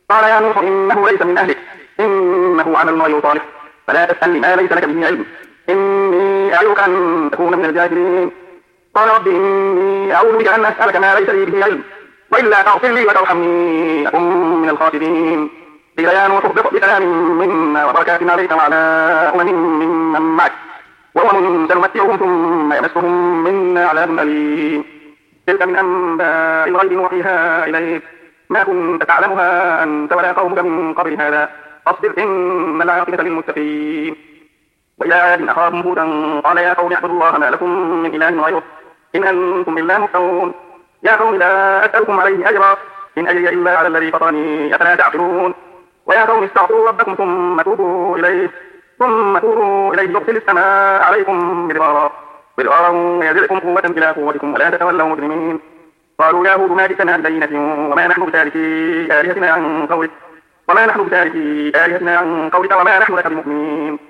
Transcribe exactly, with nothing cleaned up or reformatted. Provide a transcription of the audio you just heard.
قال يا نوح إنه ليس من أهلك إنه عمل غير صالح فلا تسألني ما ليس لك به علم إني أعظك أن تكون من الجاهلين. قال رب إني أعوذ بك أن أسألك ما ليس لي به علم وإلا تغفر لي وترحمني أكن من الخاسرين. قيل يا نوح اهبط بسلام منا وبركات عليك وعلى أمم ممن معك وأمم سنمتعهم ثم يمسهم منا عذاب أليم. تلك من أنباء الغيب نوحيها إليك ما كنت تعلمها أنت ولا قومك من قبل هذا فاصبر إن العاقبة للمتقين. وإلى عاد أخاهم هودا قال يا قوم اعبدوا الله ما لكم من إله غيره إن أنتم إلا مفترون. يا قوم لا أسألكم عليه أجرا إن أجري إلا على الذي فطرني أفلا تعقلون. ويا قوم استغفروا ربكم ثم توبوا إليه ثم توبوا إليه يرسل السماء عليكم مدرارا مدرارا ويزدكم قوة إلى قوتكم ولا تتولوا مجرمين. قالوا يا هود ما جئتنا ببينة وما نحن بتاركي آلهتنا عن قولك وما نحن بتاركي آلهتنا عن قولك وما نحن لك بمؤمنين.